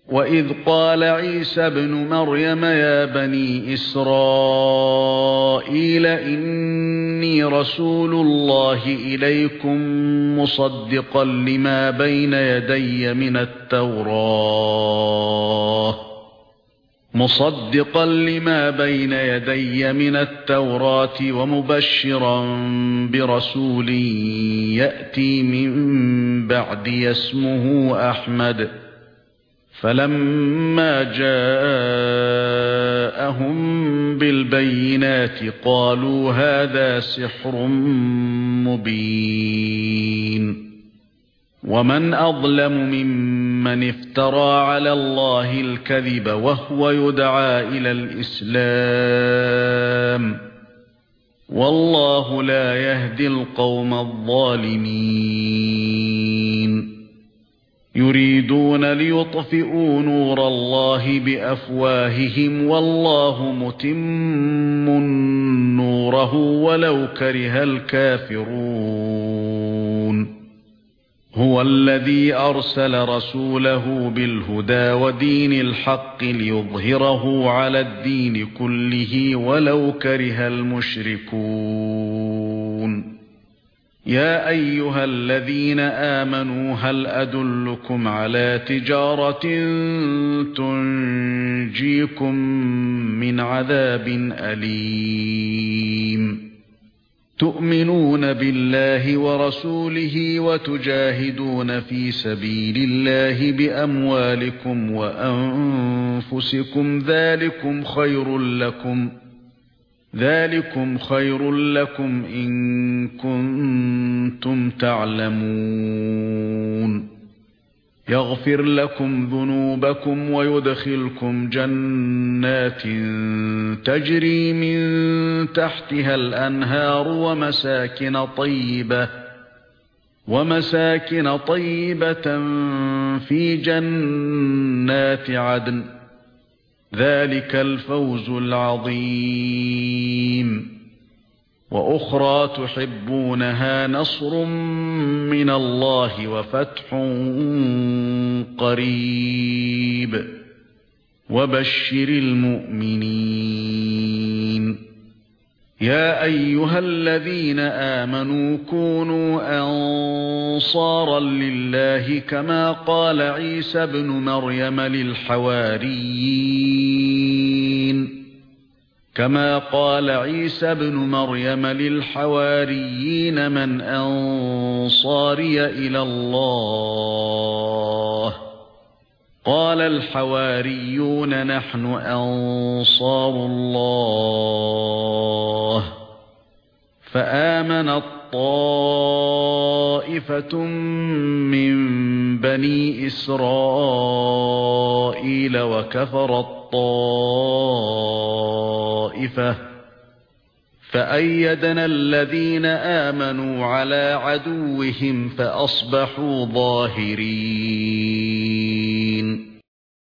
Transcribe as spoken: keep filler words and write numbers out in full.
وَإِذْ قَالَ عِيسَى ابْنُ مَرْيَمَ يَا بَنِي إِسْرَائِيلَ إِنِّي رَسُولُ اللَّهِ إِلَيْكُمْ مُصَدِّقًا لِمَا بَيْنَ يَدَيَّ مِنَ التَّوْرَاةِ مُصَدِّقًا لِمَا بَيْنَ يَدَيَّ مِنَ التَّوْرَاةِ وَمُبَشِّرًا بِرَسُولٍ يَأْتِي مِن بَعْدِي اسْمُهُ أَحْمَدُ فَلَمَّا جَاءَهُم بِالْبَيِّنَاتِ قَالُوا هَذَا سِحْرٌ مُبِينٌ وَمَنْ أَظْلَمُ مِمَّنِ افْتَرَى عَلَى اللَّهِ الْكَذِبَ وَهُوَ يُدْعَى إِلَى الْإِسْلَامِ وَاللَّهُ لَا يَهْدِي الْقَوْمَ الظَّالِمِينَ يُرِيدُونَ لِيُطْفِئُوا نُورَ اللَّهِ بِأَفْوَاهِهِمْ وَاللَّهُ مُتِمُّ نُورِهِ وَلَوْ كَرِهَ الْكَافِرُونَ هُوَ الَّذِي أَرْسَلَ رَسُولَهُ بِالْهُدَى وَدِينِ الْحَقِّ لِيُظْهِرَهُ عَلَى الدِّينِ كُلِّهِ وَلَوْ كَرِهَ الْمُشْرِكُونَ يَا أَيُّهَا الَّذِينَ آمَنُوا هَلْ أَدُلُّكُمْ عَلَى تِجَارَةٍ تُنْجِيكُمْ مِنْ عَذَابٍ أَلِيمٍ تُؤْمِنُونَ بِاللَّهِ وَرَسُولِهِ وَتُجَاهِدُونَ فِي سَبِيلِ اللَّهِ بِأَمْوَالِكُمْ وَأَنفُسِكُمْ ذَلِكُمْ خَيْرٌ لَكُمْ ذَلِكُمْ خَيْرٌ لَكُمْ إِن كُنتُمْ تَعْلَمُونَ يَغْفِرْ لَكُمْ ذُنُوبَكُمْ وَيُدْخِلْكُمْ جَنَّاتٍ تَجْرِي مِن تَحْتِهَا الْأَنْهَارُ وَمَسَاكِنَ طَيِّبَةً وَمَسَاكِنَ طَيِّبَةً فِي جَنَّاتِ عَدْنٍ ذَلِكَ الْفَوْزُ الْعَظِيمُ وَأُخْرَى تُحِبُّونَهَا نَصْرٌ مِنَ اللَّهِ وَفَتْحٌ قَرِيبٌ وَبَشِّرِ الْمُؤْمِنِينَ يَا أَيُّهَا الَّذِينَ آمَنُوا كُونُوا أَنصَارًا لِلَّهِ كَمَا قَالَ عِيسَى ابْنُ مَرْيَمَ لِلْحَوَارِيِّينَ كما قال عيسى ابن مريم للحواريين من أنصاري إلى الله قال الحواريون نحن أنصار الله فآمنت طائفة من بني إسرائيل وكفرت طائفة فأيدنا الذين آمنوا على عدوهم فأصبحوا ظاهرين